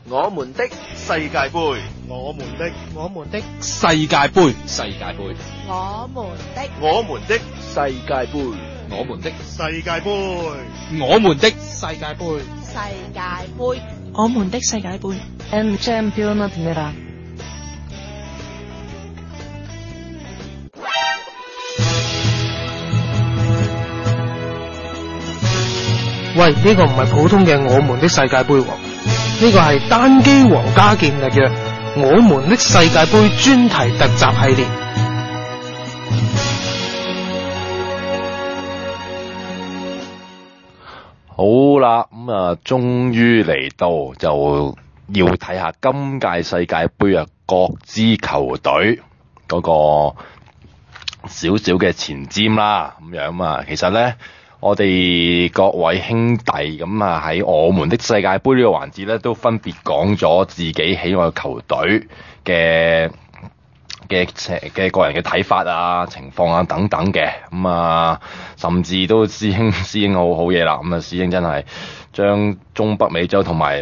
我們的世界盃， 我們的世界盃， 我們的世界盃， 我們的世界盃， 我們的世界盃， 我們的世界盃。 El Campionat. 喂，呢個唔係普通嘅我們的世界盃喎，呢個係單機皇家健力嘅我們的世界盃專題特集系列。 好啦，終於嚟到就要睇下今屆世界盃各支球隊嗰個少少嘅前瞻啦，咁樣啊，其實呢。我哋各位兄弟喺我們的世界盃呢個環節咧，都分別講咗自己喜愛嘅球隊嘅個人嘅睇法啊、情況啊等等嘅，甚至都師兄好嘢啦，師兄真係將中北美洲同埋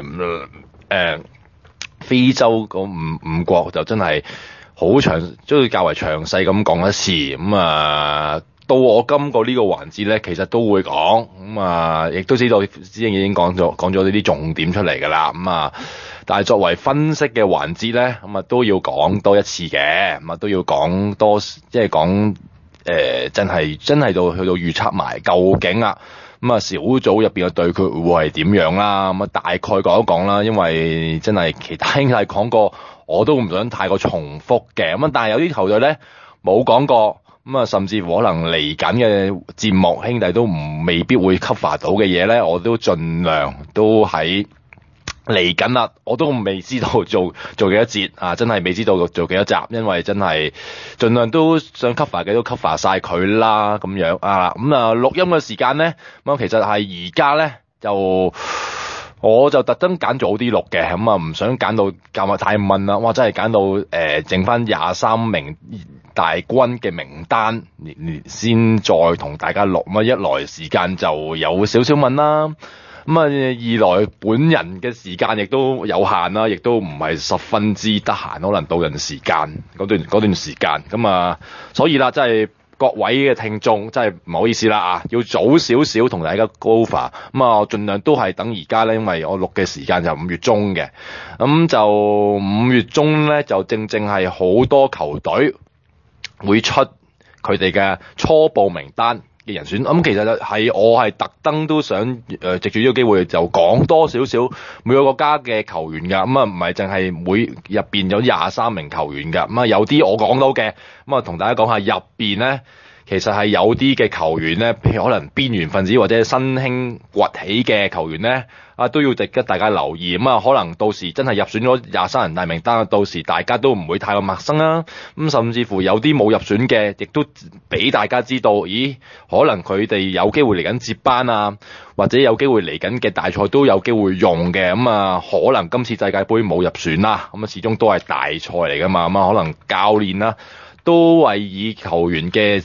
非洲嗰五國就真係好都要較為詳細咁講一次，到我今個呢個環節咧，其實都會講，亦都知道師兄已經講咗呢啲重點出嚟㗎啦，但係作為分析嘅環節咧，都要講多一次嘅，都要講多，即係講真係到去到預測埋究竟小組入邊嘅對決會係點樣啦，大概講一講啦，因為真係其他兄弟講過，我都唔想太過重複嘅，但係有啲球隊咧冇講過。甚至乎可能嚟緊嘅節目，兄弟都未必會 cover 到嘅嘢咧，我都盡量都喺嚟緊啦，我都未知道做幾多節真係未知道做幾多集，因為真係盡量都想 cover 嘅都 cover 晒佢啦，咁樣錄音嘅時間咧，其實係而家咧我就特登揀早啲錄嘅，唔想揀到太悶啦，哇！真係揀到剩翻23名大軍嘅名單，先再同大家錄，一來時間就有少少悶啦，二來本人嘅時間亦都有限啦，亦都唔係十分之得閒，可能到人時間嗰段時間，所以啦，真係。各位嘅聽眾真係唔好意思啦要早少少同大家 go over，我盡量都係等而家咧，因為我錄嘅時間就5月中嘅，就5月中咧就正係好多球隊會出佢哋嘅初步名單嘅人選，其實我係特登都想藉住呢個機會就講多少少每個國家嘅球員㗎，唔係淨係入邊有23名球員㗎，有啲我講到嘅，同大家講下入邊咧，其實係有啲嘅球員咧，譬如可能邊緣分子或者新興崛起嘅球員咧，都要值得大家留意，可能到時真係入選咗23人大名單，到時大家都唔會太過陌生啦，甚至乎有啲冇入選嘅，亦都俾大家知道，咦，可能佢哋有機會嚟緊接班啊，或者有機會嚟緊嘅大賽都有機會用嘅，可能今次世界盃冇入選啦，始終都係大賽嚟噶嘛，可能教練啦都係以球員嘅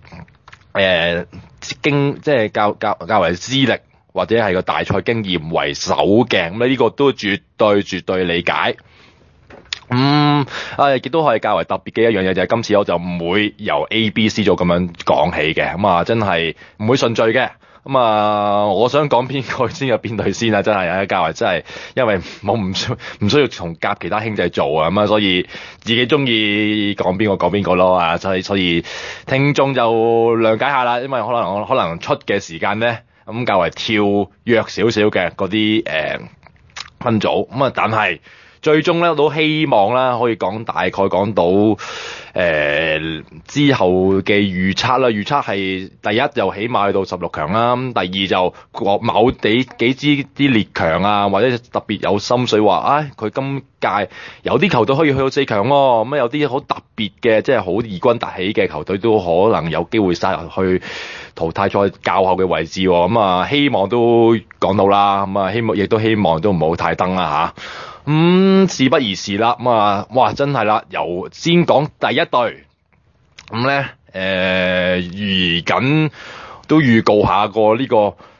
即係較為資歷或者係個大賽經驗為首嘅，呢個都絕對理解。亦都係較為特別嘅一樣嘢，就係今次我就唔會由 A、B、C 組咁樣講起嘅，真係唔會順序嘅。我想講邊個先有邊隊先真係較為真係，因為我唔需要同夾其他兄弟做啊，所以自己中意講邊個咯所以聽眾就諒解下啦，因為可能出嘅時間咧較為跳躍少少嘅嗰啲分組，但係最終咧都希望啦，可以大概講到之後嘅預測啦。預測係第一就起碼去到16強啦，第二就某幾支啲列強啊，或者特別有心水話，佢今屆有啲球隊可以去到4強喎，有啲好特別嘅，即係好異軍突起嘅球隊都可能有機會殺入去淘汰賽較後嘅位置喎，希望都講到啦，亦都希望都唔好太登啦嚇。事不宜遲啦，哇，真係啦，由先講第一隊，預告下個呢個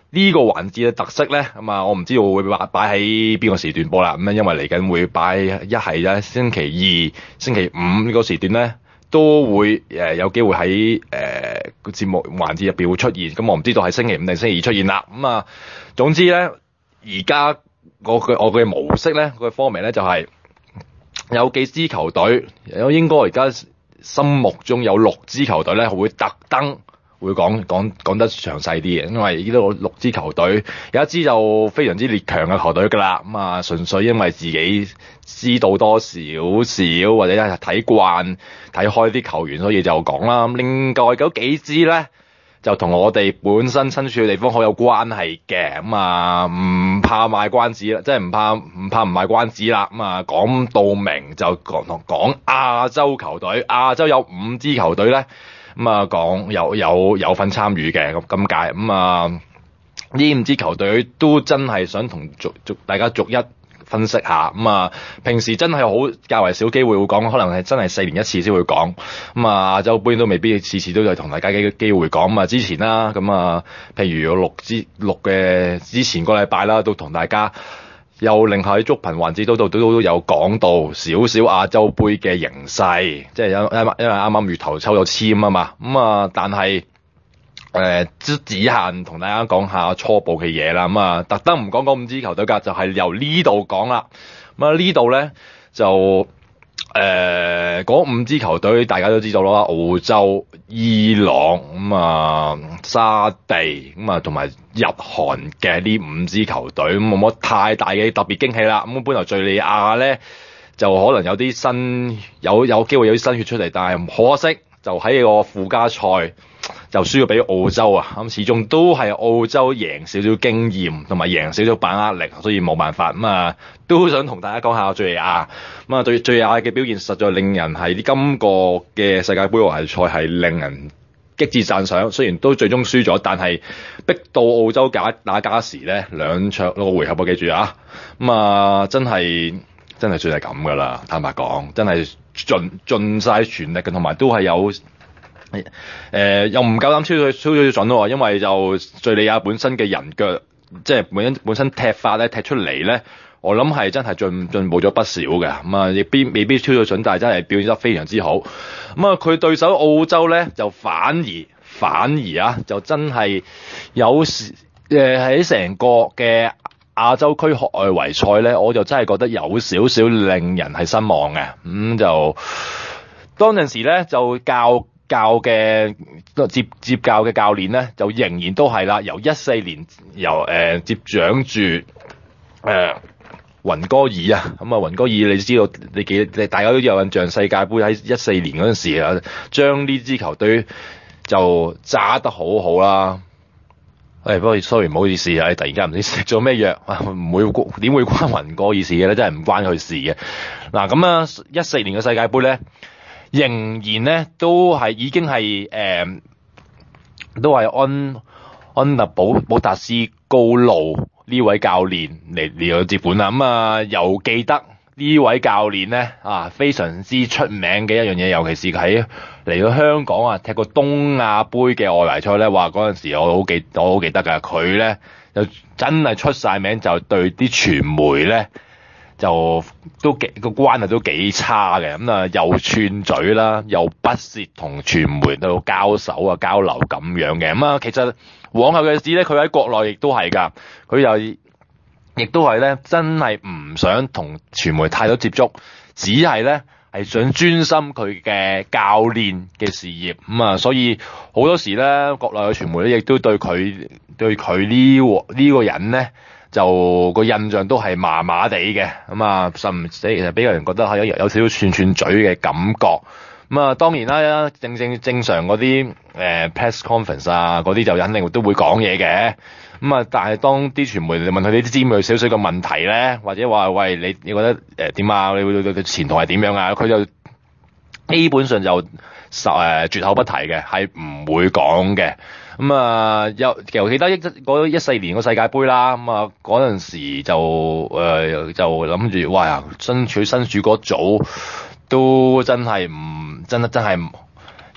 呢個環節嘅特色咧，咁啊，我唔知道會擺喺邊個時段播啦。咁因為嚟緊會擺一係咧星期二、星期五呢個時段咧，都會有機會喺個節目環節入邊會出現。咁我唔知道係星期五定星期二出現啦。咁啊，總之咧，而家我嘅模式咧，個 format 咧就係有幾支球隊，應該而家心目中有6支球隊咧，會特登會講得詳細啲嘅，因為呢度6支球隊有一支就非常之列強嘅球隊㗎啦。咁啊，純粹因為自己知道多少少或者睇慣睇開啲球員，所以就講啦。另外嗰幾支咧就同我哋本身身處嘅地方好有關係嘅。咁啊，唔怕賣關子啦，即係唔怕唔賣關子啦。咁啊，講到明就講亞洲球隊，亞洲有5支球隊咧。咁啊，講有份參與嘅今屆。咁啊，呢5支球隊都真係想同大家逐一分析下。咁啊，平時真係好較為少機會會講，可能係真係4年一次先會講。咁啊，亞洲杯都未必次次都係同大家嘅機會講。咁啊，之前啦，咁啊，譬如有6嘅之前個禮拜啦，都同大家又另外喺足頻環節都有講到少少亞洲杯嘅形勢，即係因為啱啱月頭抽咗籤啊嘛。咁啊，但係只限同大家講下初步嘅嘢啦。咁啊，特登唔講嗰5支球隊㗎，就係由呢度講啦。咁啊，呢度咧就嗰5支球隊大家都知道啦，澳洲、伊朗咁啊、沙地咁啊，同埋日韓嘅呢5支球隊，咁冇乜太大嘅特別驚喜啦。咁本來敘利亞咧就可能有啲有機會有啲新血出嚟，但係可惜就喺個附加賽就輸咗俾澳洲啊。咁始終都係澳洲贏少少經驗同埋贏少少把握力，所以冇辦法。咁啊，都想同大家講下敘利亞。咁啊，對敘利亞嘅表現實在令人係今個嘅世界盃外圍賽係令人極致讚賞。雖然都最終輸咗，但係逼到澳洲打加時咧，2場個回合我記住啊。咁啊，真係算係咁噶啦。坦白講，真係盡晒全力嘅，同埋都係有又唔夠膽超咗準喎。因為就敘利亞本身嘅人腳，即係本身踢法咧踢出嚟咧，我諗係真係進步咗不少嘅。咁啊，亦未必超咗準，但係真係表現得非常之好。咁啊，佢對手澳洲咧就反而啊，就真係有時喺成個嘅亞洲區外圍賽咧，我就真係覺得有少少令人係失望嘅。就當陣時咧就教嘅接教嘅教練咧，就仍然都係啦，由14年接掌住雲哥爾啊。咁啊，雲哥爾你知道你大家都有印象，世界盃喺14年嗰陣時啊，將呢支球隊就揸得好好啦。不過 sorry 唔好意思啊，突然間唔知食咗咩藥啊，唔會點會關雲哥爾事嘅咧？真係唔關佢事嘅。嗱，咁啊14年嘅世界盃咧，仍然咧都係已經係都係安納保達斯高路呢位教練嚟接管啦。咁啊，又記得呢位教練咧非常之出名嘅一樣嘢，尤其是喺嚟到香港啊踢過東亞杯嘅外圍賽咧，話嗰陣時我好記得㗎。佢咧就真係出晒名，就對啲傳媒咧就個關係都幾差嘅。咁啊，又串嘴啦，又不屑同傳媒到交手啊交流咁樣嘅。咁啊，其實往後嘅事咧，佢喺國內亦都係㗎，佢又亦都係咧，真係唔想同傳媒太多接觸，只係咧係想專心佢嘅教練嘅事業。咁啊，所以好多時咧，國內嘅傳媒咧亦都對佢呢個人咧就個印象都係麻麻地嘅。咁啊，甚至其實俾人覺得係有少少串嘴嘅感覺。咁啊，當然啦，正常嗰啲press conference 啊，嗰啲就肯定都會講嘢嘅。咁啊，但係當啲傳媒問佢啲尖銳少少嘅問題咧，或者話喂，你覺得點啊？你會前途係點樣啊？佢就基本上就絕口不提嘅，係唔會講嘅。咁啊，又記得嗰14年個世界盃啦。咁啊，嗰陣時就諗住哇，身處嗰組都真係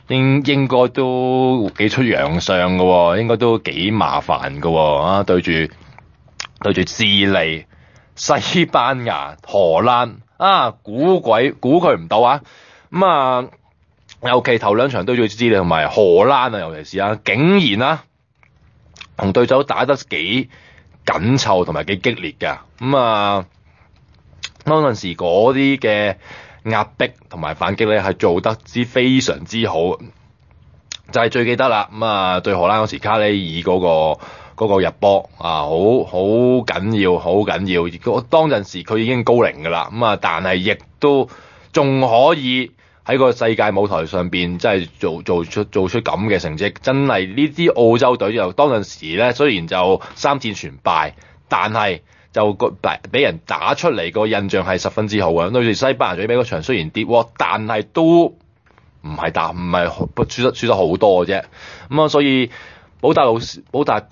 應該都幾出洋相嘅喎，應該都幾麻煩嘅喎啊！對住智利、西班牙、荷蘭啊，估佢唔到啊！咁啊，尤其頭兩場對住智利同埋荷蘭啊，尤其是啊，竟然啊同對手打得幾緊湊同埋幾激烈㗎。咁啊，嗰陣時嗰啲嘅壓迫同埋反擊咧係做得非常之好，就係最記得啦。咁啊，對荷蘭嗰時卡里爾嗰個入波啊，好緊要，好緊要。當陣時佢已經高齡㗎啦，咁啊，但係亦都仲可以喺個世界舞台上邊，真係做出咁嘅成績，真係呢啲澳洲隊就當陣時咧，雖然就3戰全敗，但係就俾人打出嚟個印象係十分之好嘅。對住西班牙最尾嗰場雖然跌喎，但係都唔係輸得好多嘅啫。咁啊，所以保斯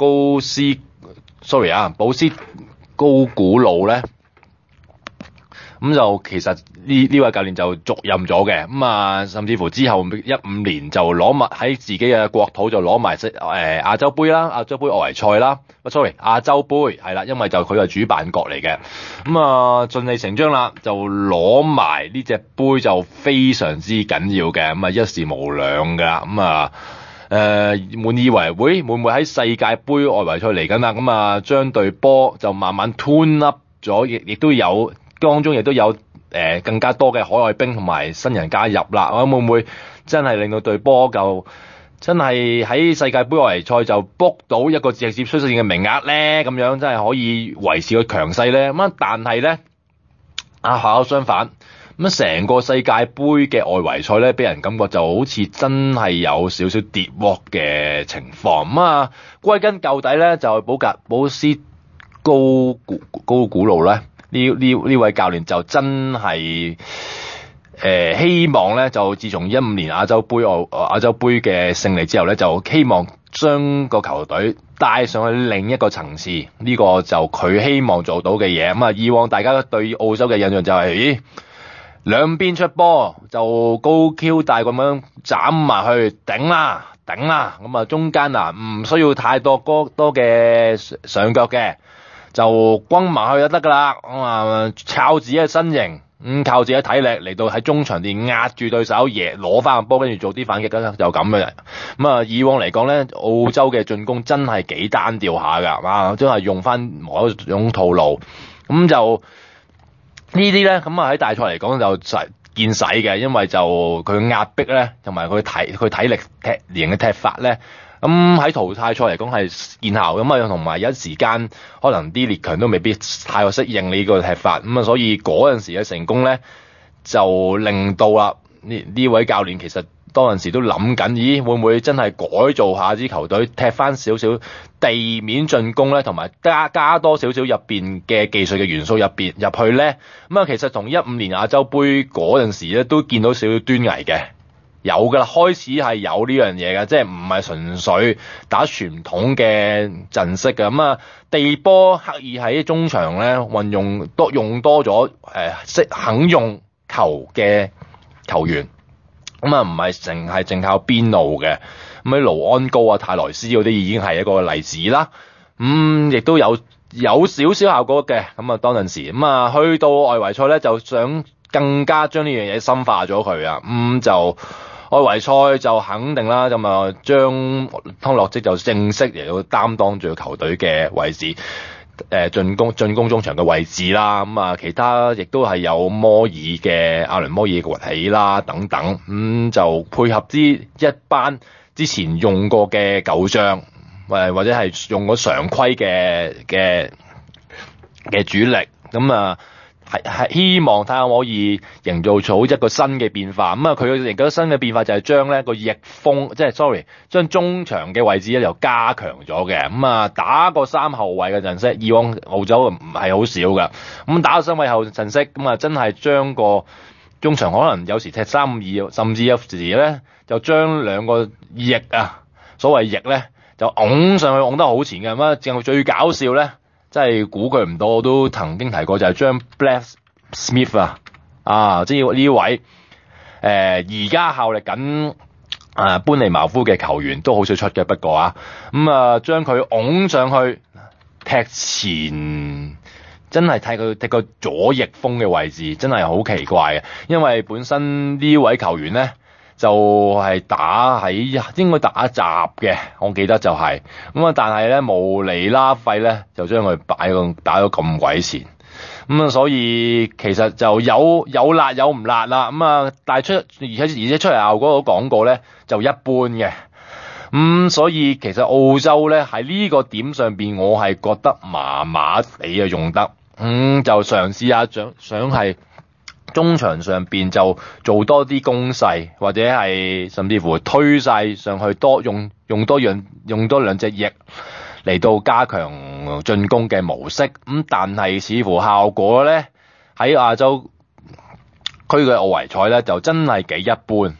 高古魯咧，咁就其實呢位教練就續任咗嘅。咁啊，甚至乎之後15年就攞埋喺自己嘅國土就攞埋亞洲杯啦、亞洲杯外圍賽啦。亞洲杯係啦，因為就佢係主辦國嚟嘅。咁啊，順理成章啦，就攞埋呢隻杯就非常之緊要嘅。咁啊，一時無兩噶。咁啊，滿以為會唔會喺世界盃外圍賽嚟緊啦？咁啊，將隊波就慢慢 tune up 咗，亦都有當中亦都有更加多嘅海外兵同埋新人加入啦。咁會唔會真係令到隊波就真係喺世界盃外圍賽就 book 到一個直接出線嘅名額咧？咁樣真係可以維持個強勢咧？咁但係咧恰巧相反。咁成個世界盃嘅外圍賽咧，俾人感覺就好似真係有少少跌鑊嘅情況。咁啊，歸根究底咧，就保斯高古魯咧，呢位教練就真係希望咧，就自從15年亞洲盃嘅勝利之後咧，就希望將個球隊帶上去另一個層次。呢個就佢希望做到嘅嘢。咁啊，以往大家對澳洲嘅印象就係兩邊出波就高 Q 大咁樣斬埋去頂啦，咁啊中間唔需要太多嘅上腳嘅，就轟埋去就得噶啦。咁啊靠自己嘅身形，靠自己嘅體力嚟到喺中場段壓住對手，攞翻個波，跟住做啲反擊啦，就咁嘅。咁啊以往嚟講咧，澳洲嘅進攻真係幾單調下噶，真係用翻某一種套路，咁就。呢啲咧，咁啊喺大賽嚟講就見使嘅，因為就佢壓迫咧，同埋佢體力型嘅踢法咧，咁喺淘汰賽嚟講係見效。咁啊同埋有時間可能啲列強都未必太過適應呢個踢法，咁啊所以嗰陣時嘅成功咧，就令到啦呢位教練其實當陣時都諗緊，咦會唔會真係改造下支球隊，踢翻少少地面進攻咧，同埋加多少少入邊嘅技術嘅元素入去咧？咁啊，其實同15年亞洲杯嗰陣時咧，都見到少少端倪嘅，有噶啦，開始係有呢樣嘢嘅，即係唔係純粹打傳統嘅陣式嘅。咁啊，地波刻意喺中場咧用多咗肯用球嘅球員。咁啊，唔係淨靠邊路嘅，咁喺盧安高啊、泰萊斯嗰啲已經係一個例子啦。亦都有少少效果嘅。咁啊，當陣時咁啊，去到外圍賽咧，就想更加將呢樣嘢深化咗佢啊。就外圍賽就肯定啦，咁啊，將湯洛積就正式嚟到擔當住球隊嘅位置。進攻中場嘅位置啦，咁啊其他亦都係有阿倫摩爾嘅崛起啦等等，就配合一班之前用過嘅舊將，或者係用咗常規嘅主力，咁啊係希望睇下可以營造出一個新嘅變化。咁啊佢營造新嘅變化就係將咧個逆風，將中場嘅位置咧又加強咗嘅。咁啊打個3後衛嘅陣式，以往澳洲唔係好少噶。咁打個3後衛陣式，咁啊真係將個中場可能有時踢3-5-2，甚至有時咧就將兩個翼所謂翼咧就拱上去，拱得好前嘅。咁啊最搞笑咧，真係估佢唔到，我都曾經提過，就係將 Black Smith 即係呢位而家效力緊班尼茅夫嘅球員都好少出嘅，不過將佢拱上去踢前，真係踢個左翼鋒嘅位置，真係好奇怪嘅。因為本身呢位球員咧就係應該打閘嘅，我記得就係但係咧無厘啦廢咧就將佢打咗咁鬼前。所以其實就有辣有唔辣啦，但係而且出嚟效果都講過咧就一般嘅，所以其實澳洲咧喺呢個點上邊，我係覺得麻麻地用得，就嘗試下想係中場上邊就做多啲攻勢，或者係甚至乎推晒上去用多兩隻翼嚟到加強進攻嘅模式，但係似乎效果咧喺亞洲區嘅奧維賽咧就真係幾一般，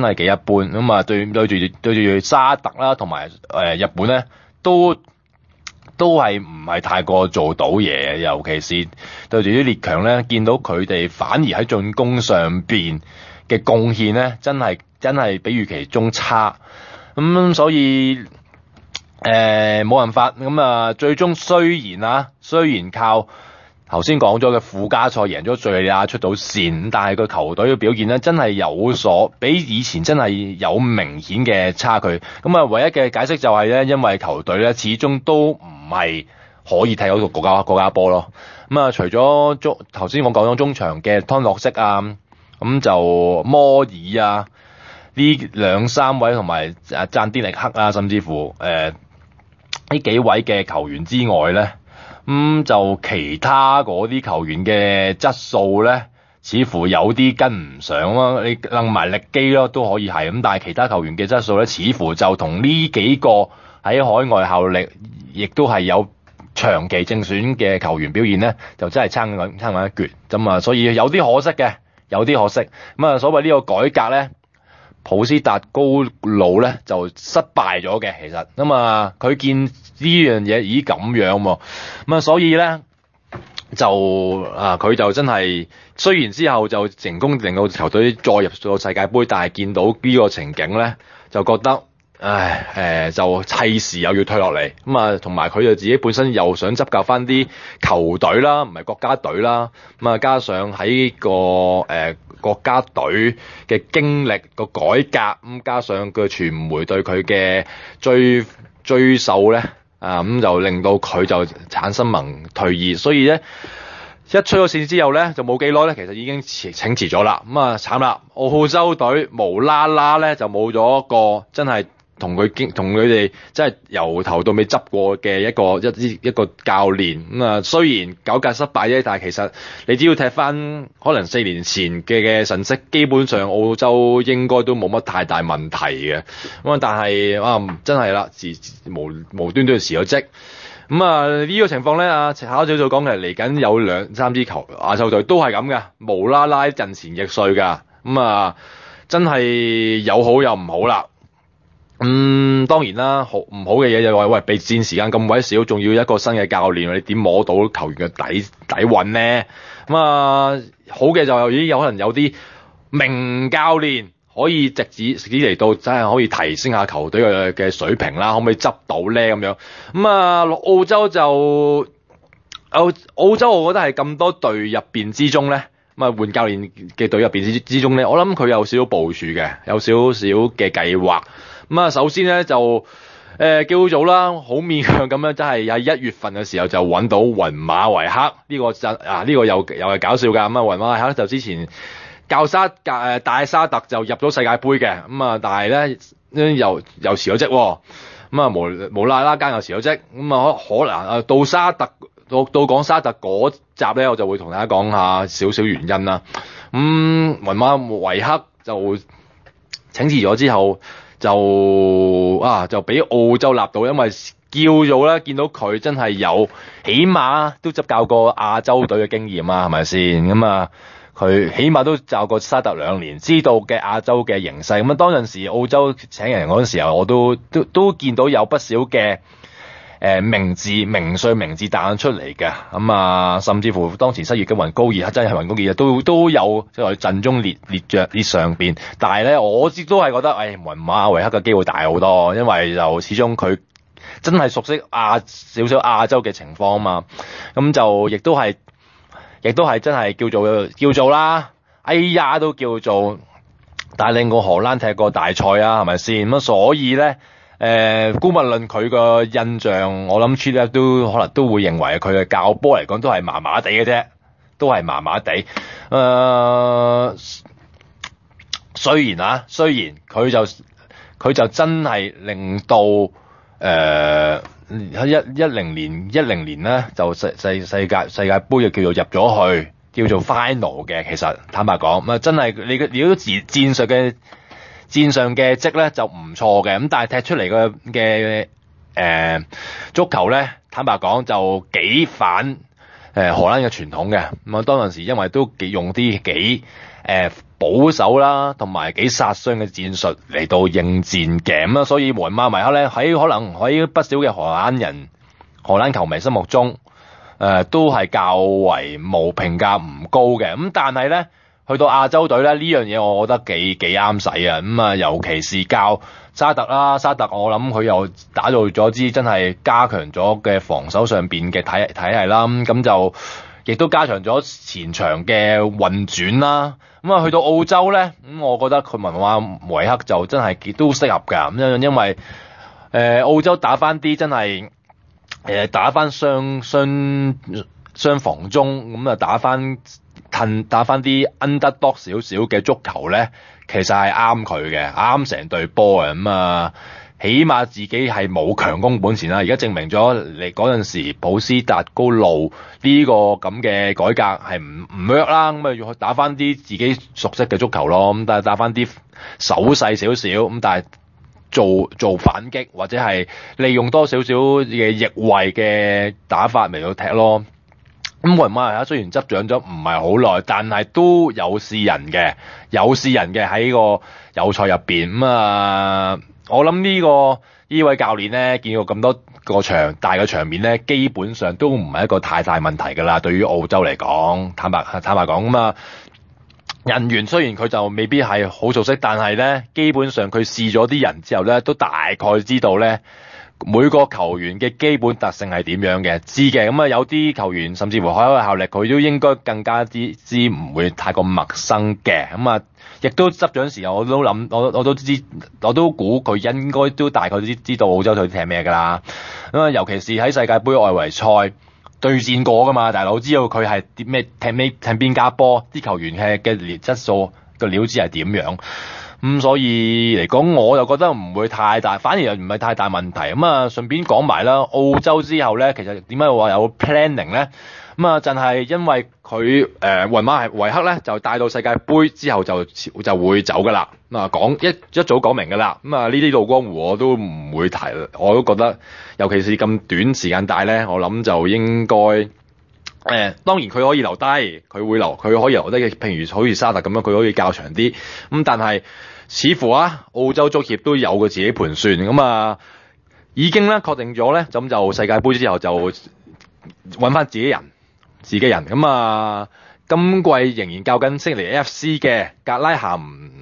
對住沙特啦同埋日本咧都係唔係太過做到嘢，尤其是對住啲列強咧，見到佢哋反而喺進攻上邊嘅貢獻咧真係比預期中差，所以冇辦法，最終雖然靠頭先講咗嘅附加賽贏咗敘利亞出到線，但係個球隊嘅表現咧真係比以前真係有明顯嘅差距。唯一嘅解釋就係咧，因為球隊咧始終都唔係可以踢到個國家波咯。除咗頭先我講咗中場嘅湯洛色就摩爾呢2-3位同埋贊迪力克甚至乎呢幾位嘅球員之外咧，就其他嗰啲球員嘅質素咧，似乎有啲跟唔上啦。你楞埋力基咯，都可以係但係其他球員嘅質素咧，似乎就同呢幾個喺海外效力，亦都係有長期正選嘅球員表現咧，就真係差緊一橛咁所以有啲可惜嘅，所謂呢個改革咧，普斯達高魯咧就失敗咗嘅，其實佢見呢樣嘢咁樣喎，所以咧就佢就真係雖然之後就成功令到球隊再入到世界盃，但係見到呢個情景咧就覺得就砌時又要退落嚟，同埋佢就自己本身又想執教翻啲球隊啦，唔係國家隊啦，加上喺個國家隊嘅經歷個改革，加上個傳媒對佢嘅追溯咧，就令到佢就產生盟退意，所以咧一出咗線之後咧就冇幾耐咧，其實已經請辭咗啦，慘啦，澳洲隊無啦啦咧就冇咗個真係同佢哋真係由頭到尾執過嘅一個教練，雖然改革失敗啫，但係其實你只要踢翻可能4年前嘅神色，基本上澳洲應該都冇乜太大問題嘅。但係真係啦，無端端辭咗職。呢個情況咧，考小組講嘅嚟緊有2-3支亞洲隊都係咁嘅，無啦啦陣前易帥噶，真係有好有唔好啦。當然啦，唔好嘅嘢就話備戰時間咁鬼少，仲要一個新嘅教練，你點摸到球員嘅底蘊呢？好嘅就有可能有啲名教練可以直指嚟到，真係可以提升下球隊嘅水平啦，可唔可以執到咧咁樣？澳洲我覺得係咁多隊入邊之中咧，換教練嘅隊入邊之中咧，我諗佢有少少部署嘅，有少少嘅計劃。首先咧就叫做啦，好勉強咁樣，真係喺1月份嘅時候就揾到雲馬維克呢個呢個又係搞笑㗎。雲馬維克就之前教大沙特就入咗世界盃嘅，但係咧又辭咗職，無啦啦間又辭咗職，可能到講沙特嗰集咧，我就會同大家講下少少原因啦。雲馬維克就請辭咗之後，就俾澳洲立到，因為叫做咧見到佢真係有起碼都執教過亞洲隊嘅經驗啊，係咪先？佢起碼都教過沙特2年，知道嘅亞洲嘅形勢。當陣時澳洲請人嗰陣時候，我都見到有不少嘅名帥名字彈出嚟嘅，咁啊，甚至乎當前失業嘅雲高爾，真係雲高爾都有即係陣中列上邊，但係咧我都係覺得，雲馬維克嘅機會大好多，因為就始終佢真係熟悉少少亞洲嘅情況啊嘛，咁就亦都係真係叫做啦，哎呀都叫做帶領過荷蘭踢過大賽啊，係咪先？咁所以咧。姑勿論佢個印象，我諗 Chile 都可能都會認為佢嘅教波嚟講都係麻麻地嘅啫，都係麻麻地。雖然佢就真係令到喺10年咧就世界盃就叫做入咗去，叫做 final 嘅。其實坦白講，咁真係你如果戰上嘅績咧就唔錯嘅，咁但係踢出嚟嘅足球咧，坦白講就幾反荷蘭嘅傳統嘅。咁啊當陣時因為都用啲幾保守啦，同埋幾殺傷嘅戰術嚟到應戰嘅，咁啊所以皇馬維克咧可能喺不少嘅荷蘭球迷心目中都係較為評價唔高嘅。咁但係咧去到亞洲隊咧呢樣嘢，我覺得幾啱使啊！咁啊，尤其是教沙特啦，沙特我諗佢又打造咗支真係加強咗嘅防守上邊嘅體系啦，咁就亦都加強咗前場嘅運轉啦。咁啊，去到澳洲咧，咁我覺得佢文化維克就真係都適合㗎。咁因為澳洲打翻啲真係打翻雙防中，咁啊打翻啲 underdog 少少嘅足球咧，其實係啱佢嘅，啱成隊波嘅。咁啊，起碼自己係冇強攻本錢啦。而家證明咗你嗰陣時普斯達高路呢個咁嘅改革係唔 work 啦。咁啊要去打翻啲自己熟悉嘅足球咯。咁但係打翻啲手勢少少，咁但係做反擊或者係利用多少少嘅翼位嘅打法嚟到踢咯。咁皇馬維克雖然執掌咗唔係好耐，但係都有試人嘅喺個友賽入邊。咁啊，我諗呢位教練咧，見過咁多個大嘅場面咧，基本上都唔係一個太大問題噶啦。對於澳洲嚟講，坦白講，咁啊，人員雖然佢就未必係好熟悉，但係咧，基本上佢試咗啲人之後咧，都大概知道咧每個球員嘅基本特性係點樣嘅，知嘅。咁啊，有啲球員甚至乎海外效力，佢都應該更加知唔會太過陌生嘅。咁啊，亦都執掌時候，我都估佢應該都大概知道澳洲隊踢咩噶啦。咁啊，尤其是喺世界盃外圍賽對戰過噶嘛，大佬知道佢係踢邊家波，啲球員嘅質素個料知係點樣。所以嚟講，我就覺得唔會太大，反而又唔係太大問題。咁啊，順便講埋啦，澳洲之後咧，其實點解話有 planning 咧？咁啊，就係因為佢皇馬維克咧就帶到世界盃之後就會走噶啦。咁啊，一早講明噶啦。咁啊，呢啲老江湖我都唔會提，我都覺得，尤其是咁短時間帶咧，我諗就應該。當然佢可以留低，佢可以留低嘅，譬如好似沙特咁樣，佢可以較長啲。咁但係似乎澳洲足協都有佢自己盤算，咁啊已經咧確定咗咧，咁就世界盃之後就揾翻自己人。咁啊，今季仍然教緊悉尼 FC 嘅格拉咸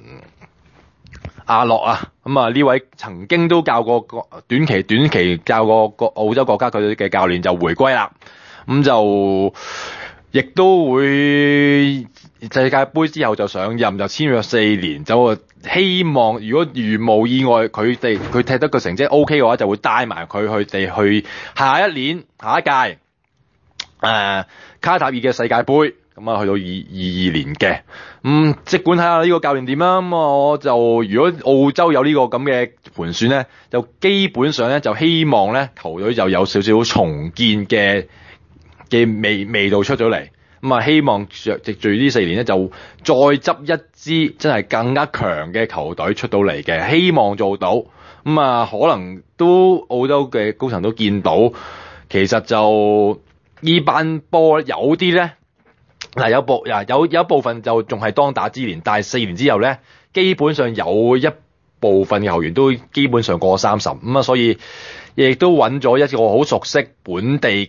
阿諾啊，咁啊呢位曾經都教過短期教過澳洲國家佢嘅教練就回歸啦。咁就亦都會世界盃之後就上任，就簽約4年，就希望如無意外佢踢得個成績 OK 嘅話，就會帶埋佢哋去下一屆卡塔爾嘅世界盃，咁啊去到22年嘅。即管睇下呢個教練點啦。咁我就如果澳洲有呢個咁嘅盤算咧，就基本上咧就希望咧球隊就有少少重建嘅味道出咗嚟。咁啊希望藉住呢4年咧就再執一支真係更加強嘅球隊出到嚟嘅，希望做到。咁啊可能都澳洲嘅高層都見到，其實就呢班波有啲咧嗱有一部分就仲係當打之年，但係4年之後咧基本上有一部分嘅球員都基本上過30，咁啊，所以亦都揾咗一個好熟悉本地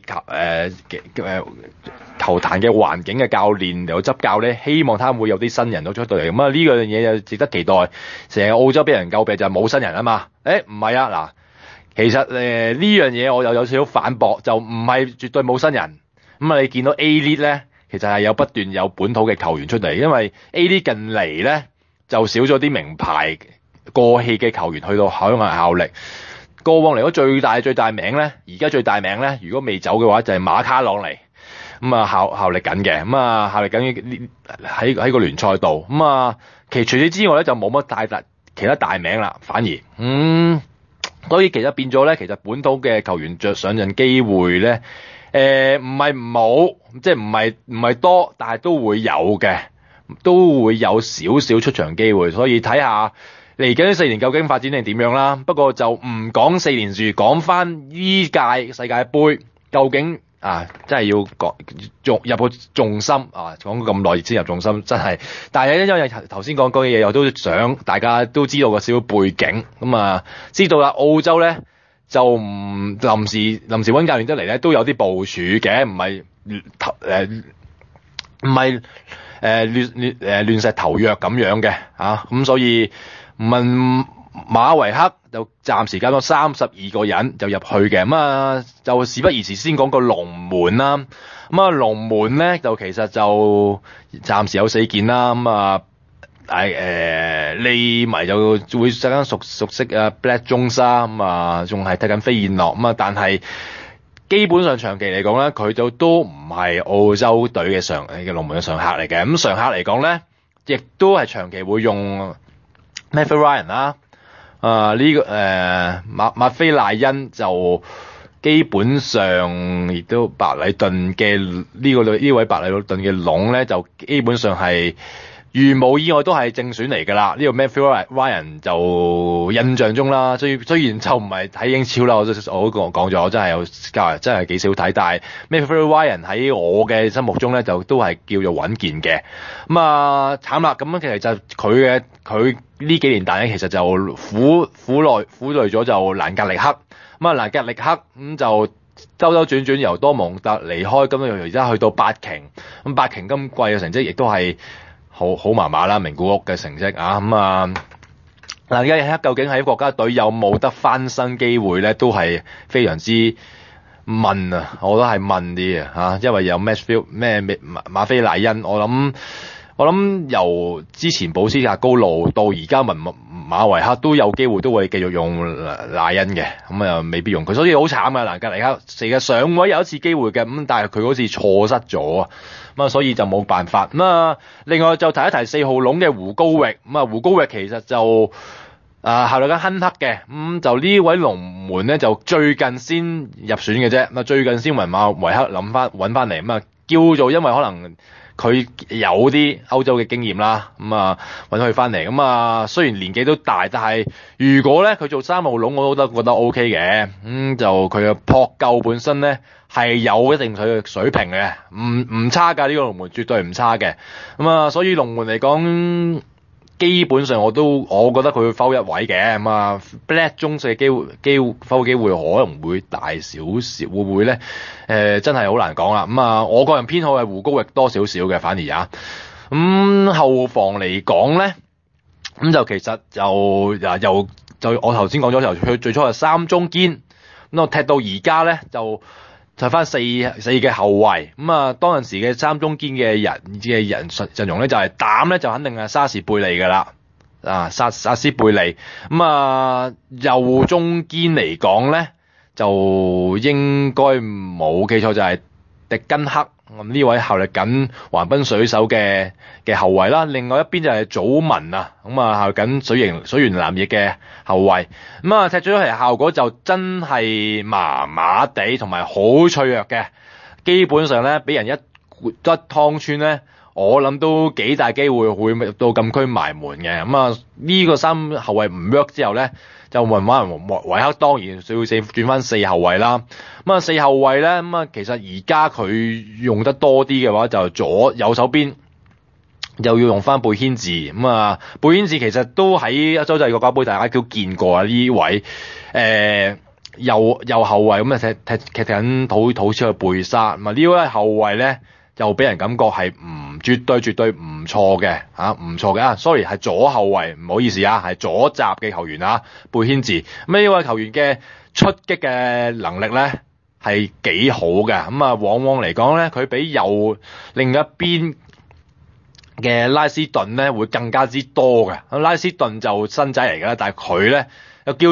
球壇嘅環境嘅教練嚟到執教咧，希望他會有啲新人都出到嚟。咁啊，呢樣嘢就值得期待。成日澳洲俾人詬病就係冇新人啊嘛，唔係啊，嗱，其實呢樣嘢我又有少少反駁，就唔係絕對冇新人。咁啊，你見到 A-League 咧，其實係有不斷有本土嘅球員出嚟，因為 A-League 近嚟咧就少咗啲名牌過氣嘅球員去到海外效力。過往嚟講最大名咧，而家最大名咧，如果未走嘅話就係馬卡朗尼，咁啊效力緊嘅，咁啊效力緊喺個聯賽度，咁啊除此之外咧就冇乜其他大名啦，反而所以其實變咗咧，其實本土嘅球員上陣機會咧，唔係冇，即係唔係多，但係都會有嘅，都會有少少出場機會，所以睇下嚟緊呢4年究竟發展定點樣啦。不過就唔講4年住，講翻呢屆世界盃究竟真係要入個重心啊！講咁耐先入重心，真係。但係因為頭先講嘅嘢，我都想大家都知道個少少背景，咁啊知道啦。澳洲咧就唔臨時揾教練得嚟咧，都有啲部署嘅，唔係亂石投藥咁樣嘅咁所以問馬維克就暫時加咗32個人就入去嘅，咁啊就事不宜遲，先講個龍門啦。咁啊龍門咧就其實就暫時有4件啦，咁啊利迷就會熟悉Black Jones，咁啊仲係踢緊飛燕諾，咁啊但係基本上長期嚟講咧，佢就都唔係澳洲隊嘅龍門嘅常客嚟嘅。咁常客嚟講咧，亦都係長期會用Matthew Ryan 啦。呢個馬菲賴恩就基本上亦都白禮頓嘅呢位白禮頓嘅龍咧，就基本上係如無意外都係正選嚟㗎啦。呢個 Matthew Ryan 就印象中啦，雖然就唔係睇英超啦，我都講咗，真係幾少睇，但係 Matthew Ryan 喺我嘅心目中咧，就都係叫做穩健嘅。咁啊慘啦，咁其實就佢呢幾年大咧，其實就苦累咗就蘭格力克。咁啊蘭格力克就兜轉由多蒙特離開，咁而家去到八瓊。咁八瓊今季嘅成績亦都係好麻麻啦，名古屋嘅成績咁啊蘭格力克究竟喺國家隊有冇得翻身機會咧？都係非常之問啊，我都係問啲因為有 Matchfield 咩馬菲賴恩，我諗由之前保斯亞高路到而家馬維克都有機會都會繼續用賴恩嘅，咁啊未必用佢，所以好慘啊！蘭格力克成日上位有一次機會嘅，咁但係佢嗰次錯失咗啊，咁啊所以就冇辦法。咁啊另外就提一提4號龍嘅胡高域，咁啊胡高域其實就效力緊亨克嘅，咁就呢位龍門咧就最近先入選嘅啫，咁啊最近先為馬維克揾翻嚟，咁啊叫做因為可能佢有啲歐洲嘅經驗啦，咁啊揾佢翻嚟，咁啊雖然年紀都大，但係如果咧佢做3號龍，我都覺得 OK 嘅，就佢嘅撲救本身咧係有一定水平嘅，唔差㗎，呢個龍門絕對唔差嘅，咁啊所以龍門嚟講，基本上我覺得佢會摟一位嘅，咁啊 Black Jones 嘅摟機會可能會大少少，會唔會咧？真係好難講啦。咁啊，我個人偏好係胡高域多少少嘅，反而後防嚟講咧，咁就其實就我頭先講咗，就佢最初係3中堅，咁我踢到而家咧就翻四嘅後衛，咁啊當陣時嘅3中堅嘅人陣容咧就係膽咧就肯定係沙士貝利噶啦，沙斯貝利，咁啊右中堅嚟講咧就應該冇記錯就係迪根克，呢位效力緊橫濱水手嘅後衛啦，另外一邊就係祖文啊，咁啊效力緊水原藍翼嘅後衛，咁啊踢咗出嚟效果就真係麻麻地，同埋好脆弱嘅，基本上咧俾人一湯穿咧，我諗都幾大機會會到禁區埋門嘅，咁啊呢個3後衛唔 work 之後咧，就揾翻維克，當然需要轉翻4後衛啦。咁啊4後衛咧，咁啊其實而家佢用得多啲嘅話，就右手邊又要用翻貝軒治咁啊！貝軒治其實都喺洲際國家杯大家都見過啊，呢位右後衞咁啊踢緊土超嘅貝沙，咁啊呢位後衞咧又俾人感覺係絕對唔錯嘅唔錯嘅啊 ！sorry 係左後衞，唔好意思啊，係左閘嘅球員啊，貝軒治咁呢位球員嘅出擊嘅能力咧係幾好嘅，咁啊往往嚟講咧佢比另一邊嘅拉斯頓咧會更加之多嘅，咁拉斯頓就新仔嚟㗎啦，但係佢咧又叫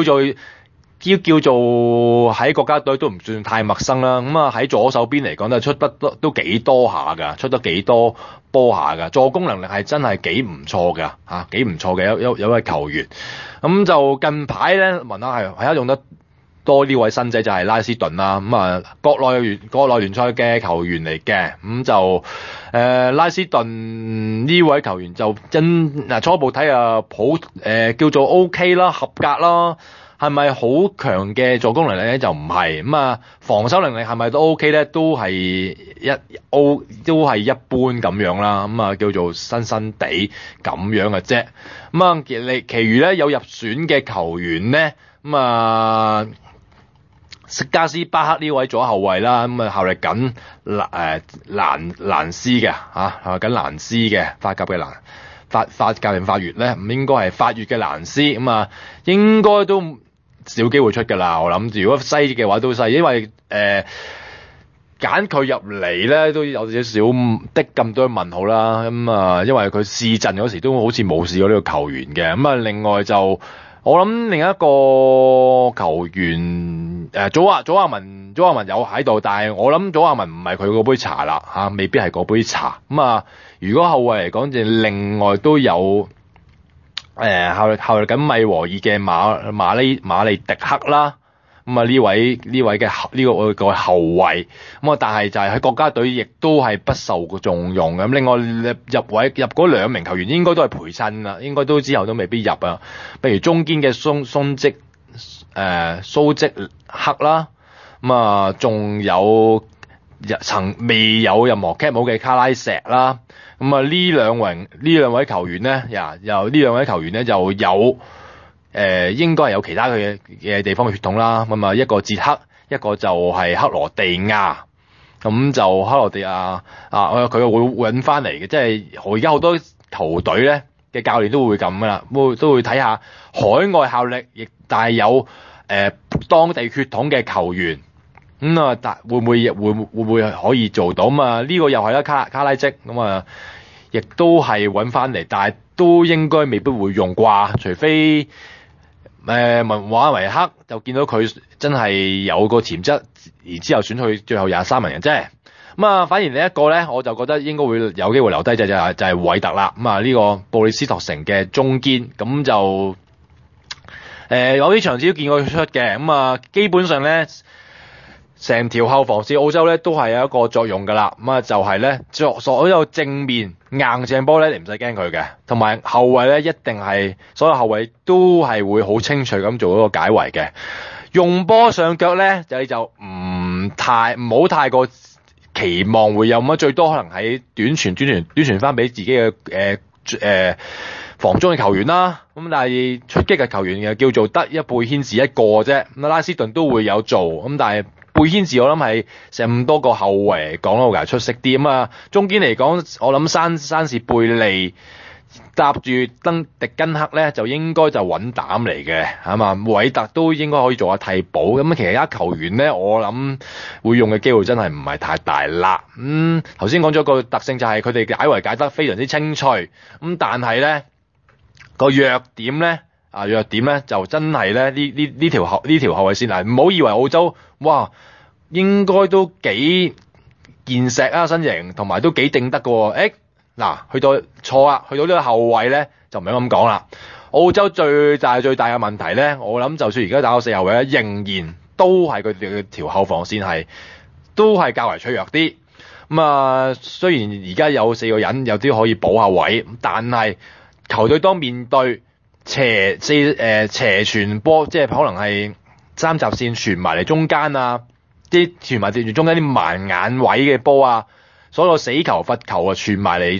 做喺國家隊都唔算太陌生啦，咁啊喺左手邊嚟講都出得都幾多下㗎，出得幾多波下㗎，助攻能力係真係幾唔錯㗎幾唔錯嘅有位球員，咁就近排咧聞下係用得多呢位新仔就係拉斯頓啦，咁啊國內聯賽嘅球員嚟嘅，咁就拉斯頓呢位球員就初步睇叫做 OK 啦，合格啦，係咪好強嘅助攻能力咧就唔係，咁啊防守能力係咪都 OK 咧，都係一般咁樣啦，咁啊叫做新地咁樣嘅啫，咁啊其餘咧有入選嘅球員咧，咁啊色加斯巴克呢位左後衞啦，咁啊效力緊蘭斯嘅效力緊蘭斯嘅法甲嘅法甲定法乙咧，唔應該係法乙嘅蘭斯，咁啊應該都少機會出㗎啦。我諗如果西嘅話都西，因為揀佢入嚟咧都有少少的咁多問號啦。咁啊，因為佢試陣嗰時都好似冇試過呢個球員嘅。咁啊，另外就我諗另一個球員祖亞文有喺度，但係我諗祖亞文唔係佢嗰杯茶啦未必係嗰杯茶。咁啊，如果後衛嚟講，就另外都有效力緊米和爾嘅馬利迪克啦。咁啊呢位嘅呢個後衛，咁啊但係就係喺國家隊亦都係不受重用嘅。咁另外入嗰兩名球員應該都係陪襯啦，應該都之後都未必入啊。譬如中堅嘅蘇積克啦，咁啊仲有未有任何 cap 帽嘅卡拉石啦。咁啊呢兩位球員咧，就有應該係有其他嘅地方嘅血統啦，咁啊一個捷克，一個就係克羅地亞，咁就克羅地亞佢會揾翻嚟嘅，即係而家好多球隊咧嘅教練都會咁噶啦，都會睇下海外效力亦帶有當地血統嘅球員，咁啊會唔會可以做到啊？呢個又係啦，卡拉積咁啊，亦都係揾翻嚟，但係都應該未必會用啩，除非文華維克就見到佢真係有個潛質，而之後選去最後23人嘅啫。咁啊，反而另一個咧，我就覺得應該會有機會留低就係韋特啦。咁啊，呢個布里斯托城嘅中堅，咁就有啲場次都見過佢出嘅。咁啊，基本上咧，成條後防線澳洲咧都係有一個作用噶啦。咁啊，就係咧所有正面硬正波咧，你唔使驚佢嘅，同埋後衛咧一定係所有後衛都係會好清脆咁做一個解圍嘅。用波上腳咧就唔好太過期望會有乜，最多可能喺短傳翻俾自己嘅防中嘅球員啦。咁但係出擊嘅球員又叫做得一貝軒治一個啫。咁拉斯頓都會有做，咁但係貝軒治我諗係成咁多個後衛講咯，出色啲。咁啊，中堅嚟講，我諗山士貝利搭住迪根克咧，就應該就穩膽嚟嘅，係嘛？韋特都應該可以做下替補。咁其他球員咧，我諗會用嘅機會真係唔係太大啦。頭先講咗個特性就係佢哋解圍解得非常之清脆。咁但係咧個弱點咧就真係咧呢條後衛線啊！唔好以為澳洲哇應該都幾健碩啊，身形同埋都幾定得㗎。去到呢個後衛咧就唔係咁講啦。澳洲最大嘅問題咧，我諗就算而家打到4後衛咧，仍然都係佢哋嘅條後防線都係較為脆弱啲。咁啊，雖然而家有4個人有啲可以補下位，但係球隊當面對斜傳波，即係可能係三閘線傳埋嚟中間啊，傳埋住中間啲盲眼位嘅波啊，所有死球罰球啊傳埋嚟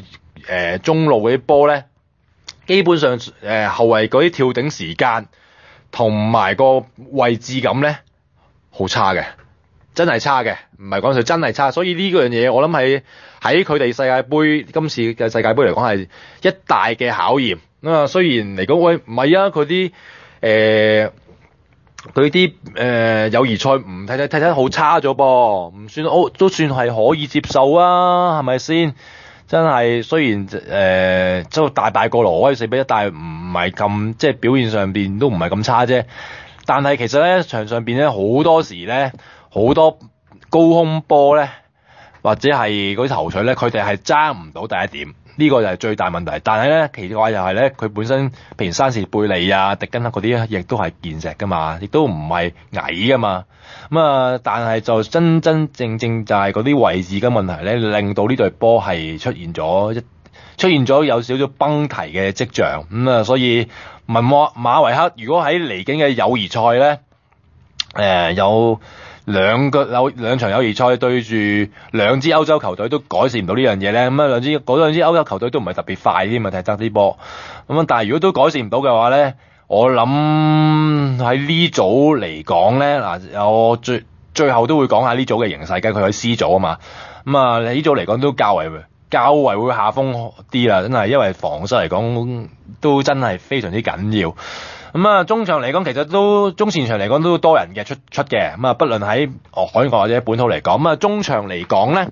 中路嗰啲波咧，基本上後衞嗰啲跳頂時間同埋個位置感咧，好差嘅，真係差嘅，唔係講笑，真係差。所以呢個樣嘢，我諗係喺佢哋世界盃今次嘅世界盃嚟講係一大嘅考驗。雖然嚟講，喂唔係啊，佢啲友誼賽唔睇好差咗噃，唔算都算係可以接受啊，係咪先？真係雖然都大敗過挪威4-1，但係唔係咁即係表現上邊都唔係咁差啫。但係其實咧場上邊咧好多時咧好多高空波咧或者係嗰啲頭槌咧，佢哋係爭唔到第一點。呢個就係最大問題，但係咧奇怪又係咧，佢本身譬如山士貝利啊、迪根克嗰啲，亦都係健碩噶嘛，亦都唔係矮噶嘛。但係就真正就係嗰啲位置嘅問題咧，令到呢隊波係出現咗有少少崩堤嘅跡象。所以馬維克如果喺嚟緊嘅友誼賽咧，有兩場友誼賽對住兩支歐洲球隊都改善唔到呢樣嘢咧，嗰兩支歐洲球隊都唔係特別快添啊，踢得啲波。但係如果都改善唔到嘅話咧，我諗喺呢組嚟講咧，我最後都會講下呢組嘅形勢，佢喺 C 組啊嘛。呢組嚟講都較為會下風啲啦，真係因為防守嚟講都真係非常之緊要。中場嚟講，其實都中前場嚟講都多人嘅出嘅。不論喺海外或者本土嚟講，中場嚟講咧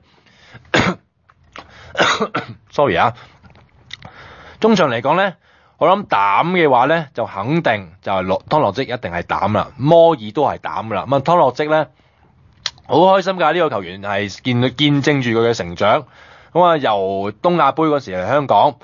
，sorry 啊，中場嚟講咧，我諗膽嘅話咧，就肯定就係湯洛積一定係膽啦，摩爾都係膽噶啦。湯洛積咧好開心㗎，呢個球員係見證住佢嘅成長。由東亞杯嗰時嚟香港。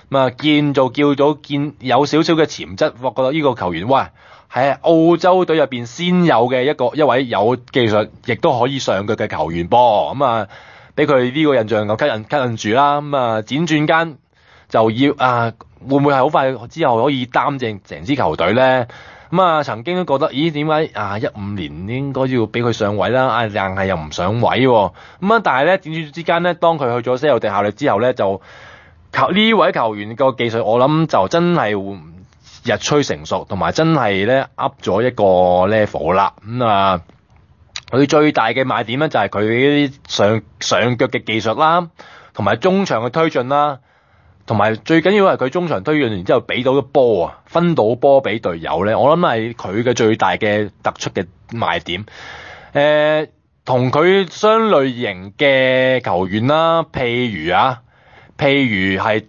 見有少少嘅潛質，我覺得呢個球員喺澳洲隊入邊先有嘅一位有技術亦都可以上腳嘅球員噃。俾佢呢個印象夠吸引住啦。輾轉間就要會唔會係好快之後可以擔正成支球隊咧？曾經都覺得點解15年應該要俾佢上位啦，硬係又唔上位喎。但係咧輾轉之間咧，當佢去咗西澳地效力之後咧，就呢位球員個技術，我諗就真係日趨成熟，同埋真係咧 up 咗一個 level 啦。佢最大嘅賣點咧就係佢啲上腳嘅技術啦，同埋中場嘅推進啦，同埋最緊要係佢中場推進完之後俾到個波分到波俾隊友咧，我諗係佢嘅最大嘅突出嘅賣點。同佢相類型嘅球員啦，譬如係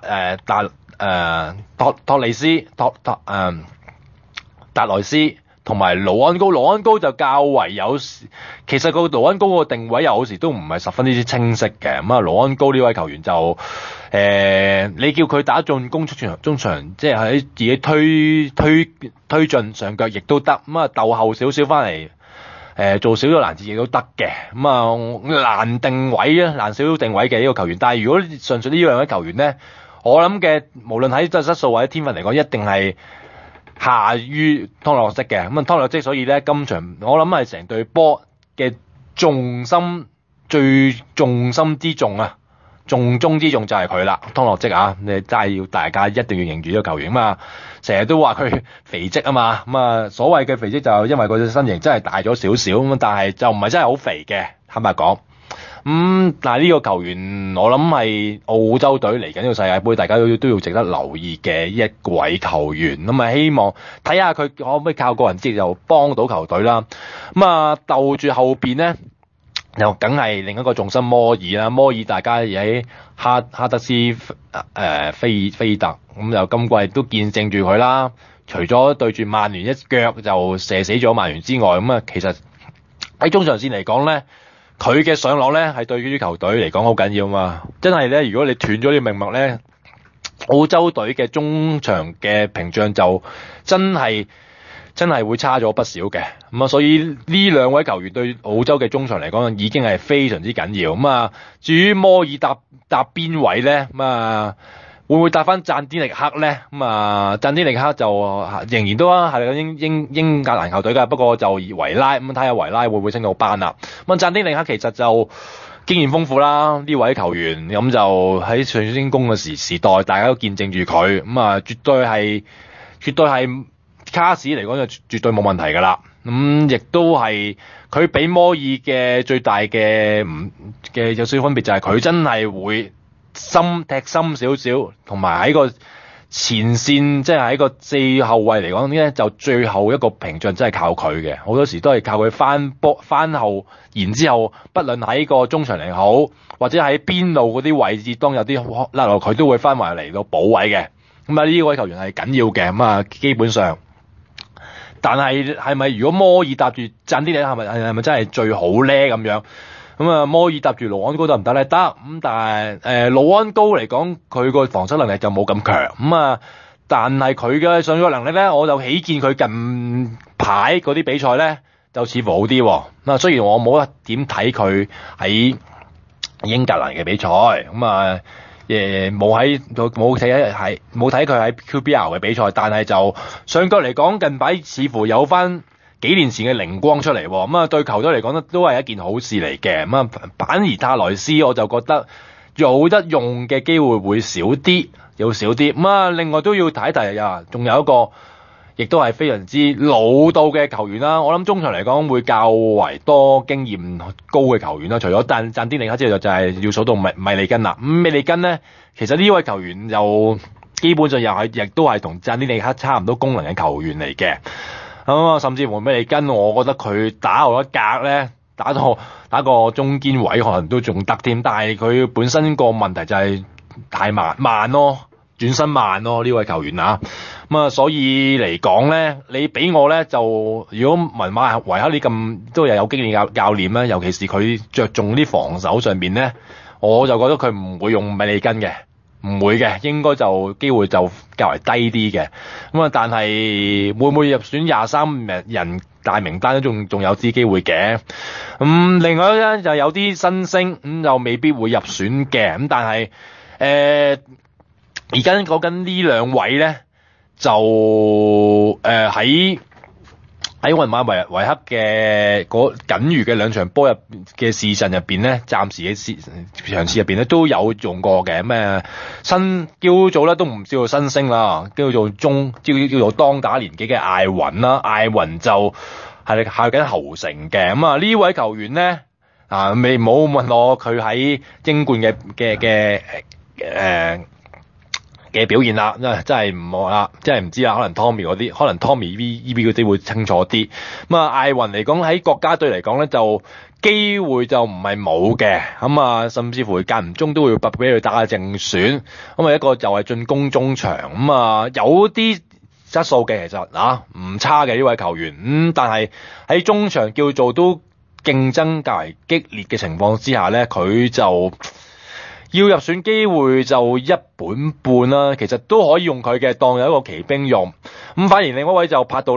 達萊斯同埋盧安高就較為其實個盧安高個定位有時都唔係十分之清晰嘅。盧安高呢位球員就你叫佢打進攻中場，即係喺自己推進上腳亦都得。鬥後少少翻嚟。做少咗攔截亦都得嘅。難少少定位嘅呢個球員，但係如果上述呢兩位球員咧，我諗嘅無論喺質素或者天分嚟講，一定係下於湯洛積嘅。湯洛積所以咧，今場我諗係成隊波嘅重心之重啊，重中之重就係佢啦，湯洛積啊！你真係要大家一定要認住呢個球員成日都話佢肥積啊嘛，所謂嘅肥積就因為佢嘅身形真係大咗少少，但係就唔係真係好肥嘅，坦白講。但係呢個球員我諗係澳洲隊嚟緊呢個世界盃，大家都要值得留意嘅一位球員。希望睇下佢可唔可以靠個人之力就幫到球隊啦。鬥住後邊咧，又梗係另一個重心摩爾啦。摩爾大家喺哈德斯菲特又今季都見證住佢啦。除咗對住曼聯一腳就射死咗曼聯之外，其實喺中場線嚟講咧，佢嘅上落咧係對於啲球隊嚟講好緊要嘛。真係咧，如果你斷咗呢個命脈咧，澳洲隊嘅中場嘅屏障就真係會差咗不少嘅。所以呢兩位球員對澳洲嘅中場嚟講已經係非常之緊要。至於摩爾搭邊位咧，會唔會搭翻贊迪尼克咧？贊迪尼克就仍然都係英格蘭球隊㗎，不過就維拉睇下維拉會唔會升到班啦。贊迪尼克其實就經驗豐富啦，呢位球員咁就喺水晶宮嘅時代，大家都見證住佢，咁啊絕對係卡士嚟講就絕對冇問題噶啦。亦都係佢比摩爾嘅最大嘅有少少分別，就係佢真係會踢深少少，同埋喺個前線，即係喺個四後衛嚟講咧，就最後一個屏障真係靠佢嘅。好多時都係靠佢翻後，然之後不論喺個中場嚟好，或者喺邊路嗰啲位置，當有啲甩落，佢都會翻埋嚟到補位嘅。咁啊呢位球員係緊要嘅，咁啊基本上。但係咪如果摩爾搭住讚啲你係咪真係最好咧咁樣？咁啊摩爾搭住盧安高得唔得咧？得。咁但係盧安高嚟講，佢個防守能力就冇咁強。咁啊，但係佢嘅上腳能力咧，我就喜見佢近排嗰啲比賽咧，就似乎好啲。咁雖然我冇一點睇佢喺英格蘭嘅比賽，咁啊。冇睇佢喺 QPR 嘅比賽，但係就上腳嚟講，近排似乎有翻幾年前嘅靈光出嚟，咁啊對球隊嚟講都係一件好事嚟嘅。咁啊板兒塔萊斯我就覺得有得用嘅機會會少啲，咁啊另外都要睇一睇啊，仲有一個亦都係非常之老道嘅球員啦。我諗中場嚟講會較為多經驗高嘅球員啦。除咗讚啲尼克之外，就係要數到米利根啦。米利根咧，其實呢位球員又基本上亦都係同讚啲尼克差唔多功能嘅球員嚟嘅。咁啊，甚至乎米利根，我覺得佢打我一格咧，打個中堅位可能都仲得添。但係佢本身個問題就係太慢咯。轉身慢咯，呢位球員啊，咁啊，所以嚟講咧，你俾我咧就，如果文馬維克呢咁都有經驗教練咧，尤其是佢着重啲防守上邊咧，我就覺得佢唔會用米利根嘅，唔會嘅，應該就機會就較為低啲嘅。咁啊，但係會唔會入選23人大名單都仲有啲機會嘅。另外咧就有啲新星又未必會入選嘅。咁但係而家講緊呢兩位咧，就喺雲馬維克嘅嗰僅餘嘅兩場波嘅試陣入邊咧，暫時嘅場次入邊咧都有用過嘅。咩新叫做咧都唔叫做新星啦，叫做當打年紀嘅艾雲啦，艾雲就係效緊侯城嘅。咁啊呢位球員咧未冇問我佢喺英冠嘅表現啦，真係唔好啦，真係唔知啦。可能 Tommy EB 嗰啲會清楚啲。咁啊，艾雲嚟講喺國家隊嚟講咧，就機會就唔係冇嘅。咁啊，甚至乎間唔中都會俾佢打下正選。咁啊，一個就係進攻中場。咁啊，有啲質素嘅，其實唔差嘅呢位球員。但係喺中場叫做都競爭較為激烈嘅情況之下咧，佢就要入選機會就一半半啦，其實都可以用佢嘅當有一個騎兵用。咁反而另一位就帕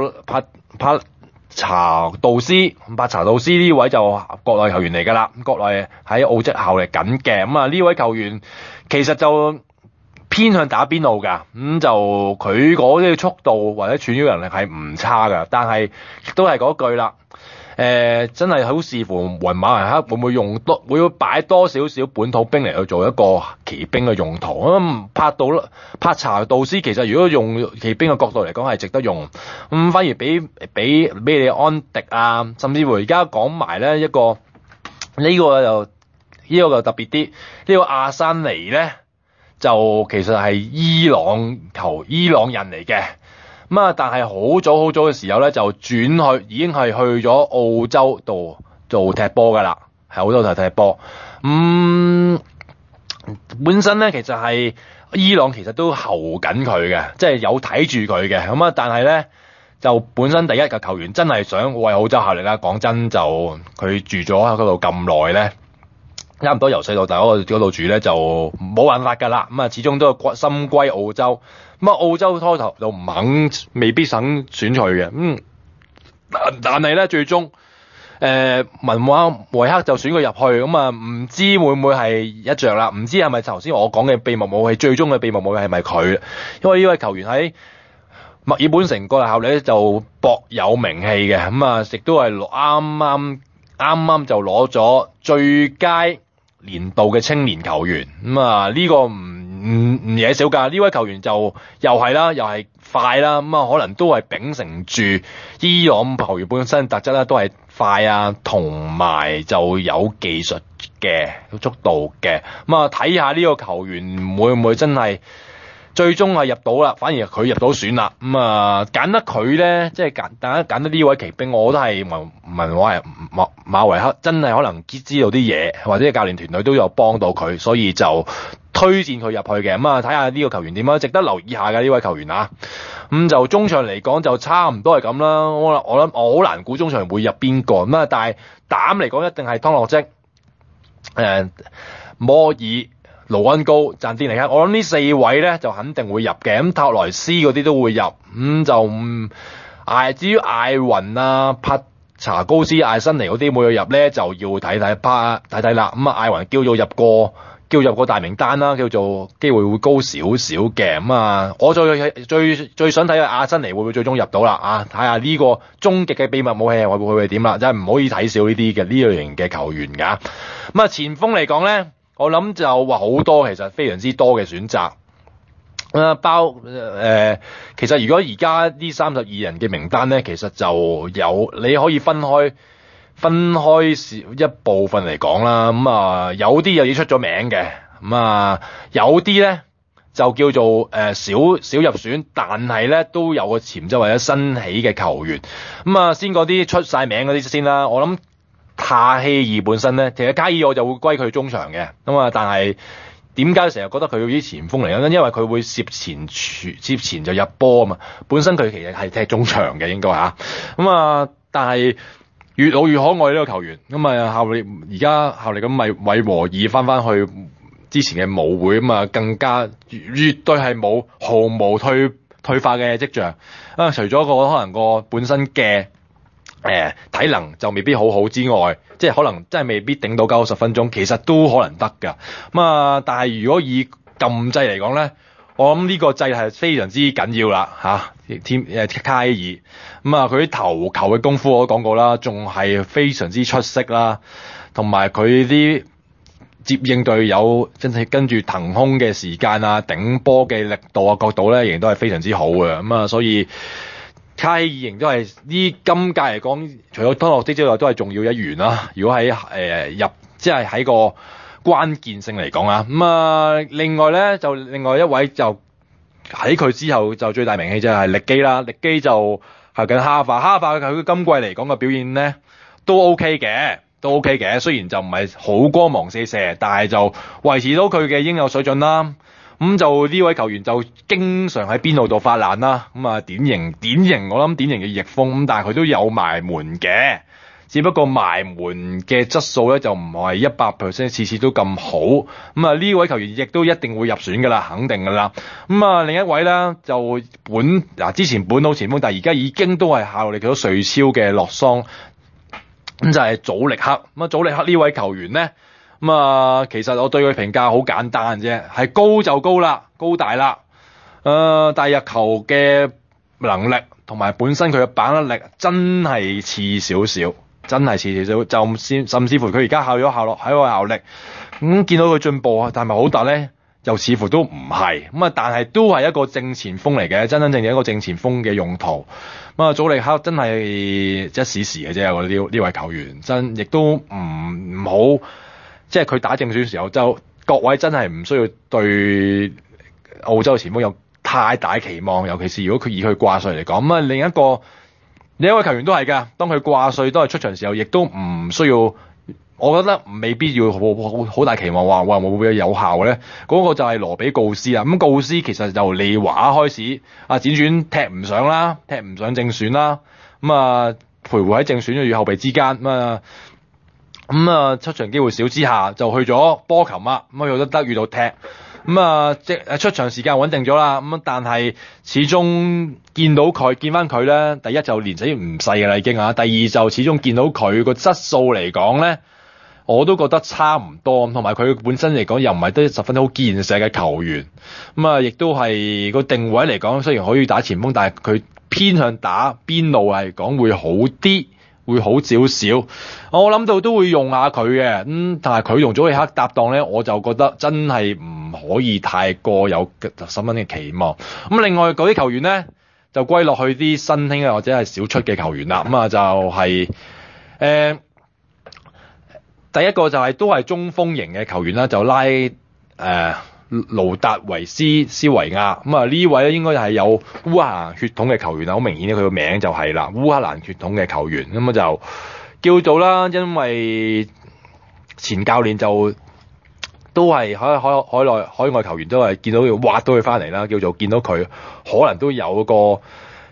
查杜斯呢位就國內球員嚟㗎啦，國內喺澳職效力緊嘅。咁啊呢位球員其實就偏向打邊路㗎，咁就佢嗰啲速度或者傳球能力係唔差㗎，但係亦都係嗰句啦。真係好視乎雲馬維克會唔會擺多少少本土兵嚟去做一個騎兵嘅用途。帕查杜斯其實如果用騎兵嘅角度嚟講係值得用。反而俾你安迪啊，甚至乎而家講埋咧呢個就特別啲。呢個阿山尼咧就其實係伊朗人嚟嘅。但係好早嘅時候咧，就已經係去咗澳洲度做踢波噶啦，係好多就踢波。本身咧其實係伊朗其實都候緊佢嘅，即係有睇住佢嘅。但係咧就本身第一個球員真係想為澳洲效力啦。講真就佢住咗喺嗰度咁耐咧，差唔多由細到大嗰度住咧就冇辦法噶啦。始終都係深歸澳洲。澳洲初頭就未必肯選佢嘅。但係咧最終文馬維克就選佢入去。唔知會唔會係一着啦？唔知係咪頭先我講嘅秘密武器，最終嘅秘密武器係咪佢？因為呢位球員喺墨爾本城國內效力咧就薄有名氣嘅。亦都係啱啱就攞咗最佳年度嘅青年球員。呢個唔嘢少㗎，呢位球員就又係啦，又係快啦，可能都係秉承住伊朗球員本身特質啦，都係快啊，同埋就有技術嘅速度嘅。睇下呢個球員會唔會真係最終係入到啦，反而佢入到選啦。揀得佢咧，即係揀得呢位奇兵，我都係問我係馬維克真係可能知道啲嘢，或者教練團隊都有幫到佢，所以就推薦佢入去嘅。睇下呢個球員點樣，值得留意下嘅呢位球員啊。就中場嚟講就差唔多係咁啦。我諗我好難估中場會入邊個。但係膽嚟講一定係湯洛積、摩爾、盧恩高、贊甸尼克，我諗呢四位咧就肯定會入嘅。咁塔萊斯嗰啲都會入。至於艾雲啊、帕查高斯、艾辛尼嗰啲冇入咧，就要睇睇啦。艾雲叫入過大名單啦，叫做機會會高少少嘅。我最想睇阿辛尼會唔會最終入到啦？睇下呢個終極嘅秘密武器會點啦，真係唔可以睇少呢啲嘅呢類型嘅球員噶。前鋒嚟講咧，我諗就話好多，其實非常之多嘅選擇。其實如果而家呢32人嘅名單咧，其實就有你可以分開一部分嚟講啦。有啲又已經出咗名嘅，有啲咧就叫做少入選，但係咧都有個潛質或者新起嘅球員。先嗰啲出晒名嗰啲先啦。我諗卡希爾本身咧，其實卡爾我就會歸佢中場嘅。但係點解成日覺得佢啲前鋒嚟咧？因為佢會涉前就入波啊嘛。本身佢其實係踢中場嘅應該嚇。但係越老越可愛呢個球員。而家效力咁咪韋和爾翻去之前嘅舞會，更加絕對係冇毫無退化嘅跡象。除咗可能個本身嘅體能就未必好之外，即係可能真係未必頂到90分鐘，其實都可能得㗎。但係如果以禁制嚟講咧，我諗呢個制係非常之緊要啦卡希爾。佢啲頭球嘅功夫我都講過啦，仲係非常之出色啦，同埋佢啲接應隊友真係跟住騰空嘅時間啊、頂波嘅力度啊、角度咧，仍然都係非常之好嘅。所以卡希爾仍都係呢今屆嚟講，除咗湯洛積之外，都係重要一員啦。如果喺即係喺個關鍵性嚟講啊。另外一位就喺佢之後就最大名氣就係力基啦。力基就係緊哈化佢今季嚟講嘅表現咧都 OK 嘅，雖然就唔係好光芒四射，但係就維持到佢嘅應有水準啦。就呢位球員就經常喺邊路度發難啦。典型我諗典型嘅翼鋒。但係佢都有埋門嘅，只不過埋門嘅質素咧就唔係100%次次都咁好。呢位球員亦都一定會入選噶啦，肯定噶啦。另一位咧就之前本土前鋒，但係而家已經都係效力咗瑞超嘅洛桑，就係祖力克。祖力克呢位球員咧，其實我對佢評價好簡單啫，係高就高啦，高大啦。但係入球嘅能力同埋本身佢嘅把握力真係似少少，就甚至乎佢而家喺個效力，見到佢進步啊，但係咪好大咧？又似乎都唔係。但係都係一個正前鋒嚟嘅，真正一個正前鋒嘅用途。祖力克真係一時時嘅啫，我覺得呢位球員亦都唔好。即係佢打正選嘅時候，就各位真係唔需要對澳洲嘅前鋒有太大期望，尤其是如果佢以佢掛帥嚟講。另一位球員都係㗎，當佢掛帥都係出場時候，亦都唔需要，我覺得未必要好大期望話會唔會有效咧？嗰個就係羅比告斯啦。告斯其實由利華開始輾轉踢唔上正選啦。徘徊喺正選與後備之間。出場機會少之下，就去咗波琴啦。有得德語度踢。出場時間穩定咗啦。但係始終見翻佢咧，第一就年紀唔細㗎啦已經啊。第二就始終見到佢個質素嚟講咧，我都覺得差唔多。同埋佢本身嚟講又唔係得十分好健碩嘅球員。亦都係個定位嚟講，雖然可以打前鋒，但係佢偏向打邊路係講會好啲。 會好少少。我諗到都會用下佢嘅，但係佢同祖利克搭檔咧，我就覺得真係唔可以太過有十分嘅期望。咁另外嗰啲球員咧，就歸落去啲新興或者係少出嘅球員啦。就係第一個就係都係中鋒型嘅球員啦，就拉盧達維斯維亞。呢位咧應該係有烏克蘭血統嘅球員啦，好明顯佢個名就係啦，烏克蘭血統嘅球員。就叫做啦，因為前教練就都係海外球員都係見到佢挖到佢翻嚟啦，叫做見到佢可能都有個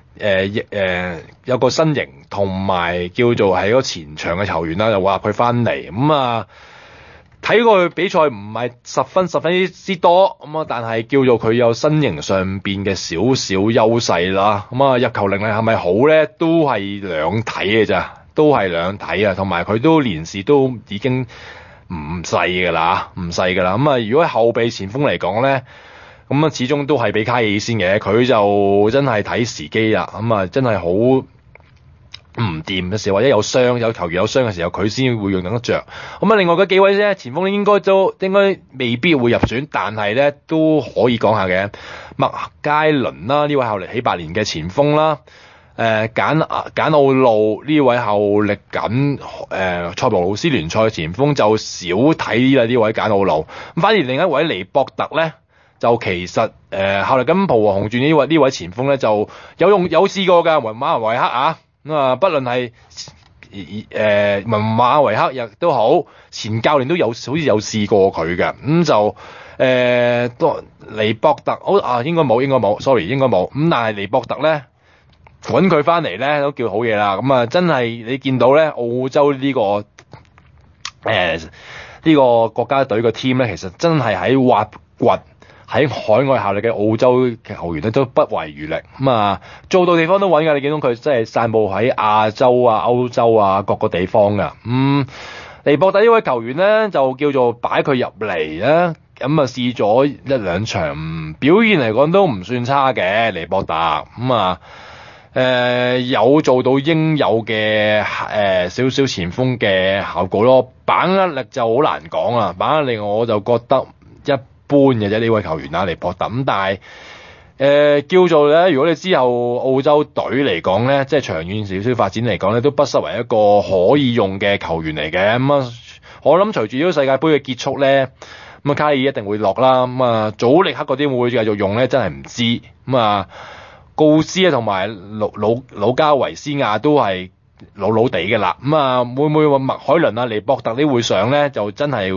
有個身形同埋叫做係個前場嘅球員啦，就挖佢翻嚟。睇過佢比賽唔係十分之多但係叫做佢有身形上邊嘅少少優勢啦。入球能力係咪好咧？都係兩睇嘅咋，都係兩睇啊。同埋佢都年事都已經唔細噶啦。如果後備前鋒嚟講咧，始終都係比卡爾先嘅，佢就真係睇時機啦。真係好唔掂嘅時候，或者有球員有傷嘅時候，佢先會用得着。另外嗰幾位咧，前鋒應該未必會入選，但係咧都可以講下嘅。麥佳倫啦，呢位後嚟起8年嘅前鋒啦。簡奧路呢位後力緊塞浦路斯聯賽前鋒就少睇啦，呢位簡奧路。反而另一位尼博特咧，就其實後力緊浦和紅鑽呢位前鋒咧就有試過㗎，文馬維克啊。不論係文馬維克亦都好，前教練都好似有試過佢嘅。都尼博特應該冇 sorry 應該冇。但係尼博特咧揾佢翻嚟咧都叫好嘢啦。真係你見到咧澳洲呢個國家隊個 team 咧，其實真係喺挖掘喺海外效力嘅澳洲球員咧都不遺餘力。做到地方都揾㗎，你見到佢真係散佈喺亞洲啊、歐洲啊各個地方㗎。尼博特呢位球員咧就叫做擺佢入嚟咧，試咗1-2場，表現嚟講都唔算差嘅。尼博特有做到應有嘅少少前鋒嘅效果咯，把握力就好難講啦。把握力我就覺得一般嘅啫，呢位球員尼博特。但係叫做咧，如果你之後澳洲隊嚟講咧，即係長遠少少發展嚟講咧，都不失為一個可以用嘅球員嚟嘅。我諗隨住呢個世界盃嘅結束咧，卡爾一定會落啦。祖力克嗰啲會唔會繼續用咧？真係唔知。告斯啊同埋魯加維斯亞都係老地嘅啦。會唔會話麥海倫啊、尼博特啲會上咧？就真係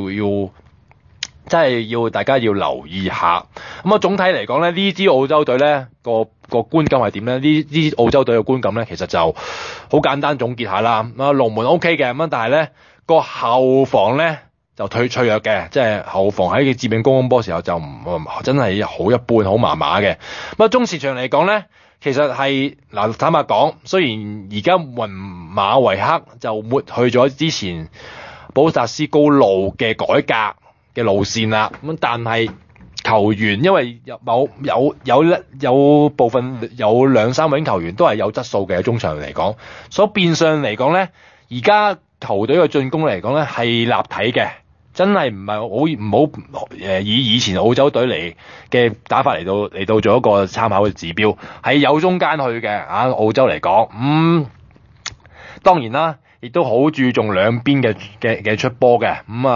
要大家要留意下。總體嚟講咧，呢支澳洲隊咧個觀感係點咧？呢支澳洲隊嘅觀感咧，其實就好簡單總結下啦。龍門 OK 嘅，但係咧個後防咧就脆弱嘅，即係後防喺致命高空波時候就真係好一般，好麻麻嘅。中前場嚟講咧，其實係坦白講，雖然而家雲馬維克就抹去咗之前保達斯高路嘅改革嘅路線啦，但係球員因為有部分有2-3位球員都係有質素嘅，中場嚟講，所以變相嚟講咧，而家球隊嘅進攻嚟講咧係立體嘅。真係唔好以以前澳洲隊嚟嘅打法嚟到做一個參考嘅指標，係有中間去嘅。澳洲嚟講，當然啦，亦都好注重兩邊嘅出波嘅。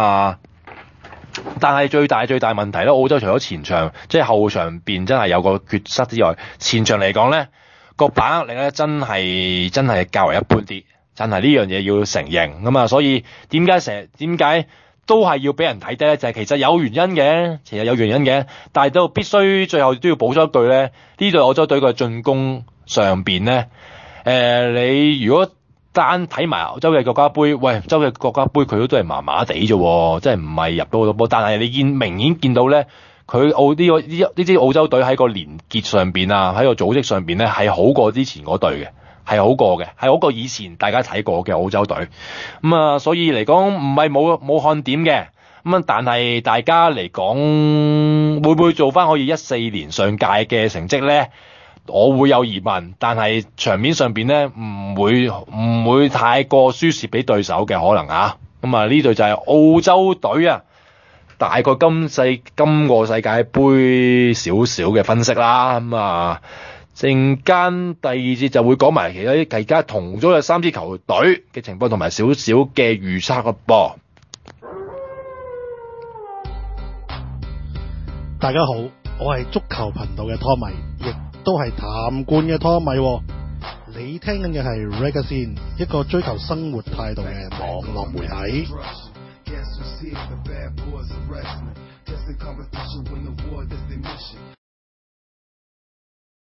但係最大問題咧，澳洲除咗前場即係後場邊真係有個缺失之外，前場嚟講咧個把握力咧真係較為一般啲，真係呢樣嘢要承認。所以點解都係要俾人睇低咧？就係其實有原因嘅，但係都必須最後都要補充一句咧，呢隊澳洲隊嘅進攻上邊咧，你如果單睇埋歐洲嘅國家盃，洲嘅國家盃佢都係麻麻地啫，即係唔係入到好多波。但係你明顯見到咧，佢呢支澳洲隊喺個連結上邊啊，喺個組織上邊咧係好過之前嗰隊嘅。係好過以前大家睇過嘅澳洲隊。所以嚟講唔係冇看點嘅。但係大家嚟講會唔會做翻可以14年上屆嘅成績咧？ 我會有疑問，但係場面上邊咧唔會太過輸蝕俾對手嘅可能啊。咁啊呢隊就係澳洲隊啊，大概今個世界盃少少嘅分析啦。咁啊陣間第二節就會講埋其他啲而家同組嘅3支球隊嘅情況同埋少少嘅預測嘅噃。 大家好，我係足球頻道嘅湯米，亦都係談冠嘅湯米。你聽緊嘅係 Ragazine， 一個追求生活態度嘅網絡媒體。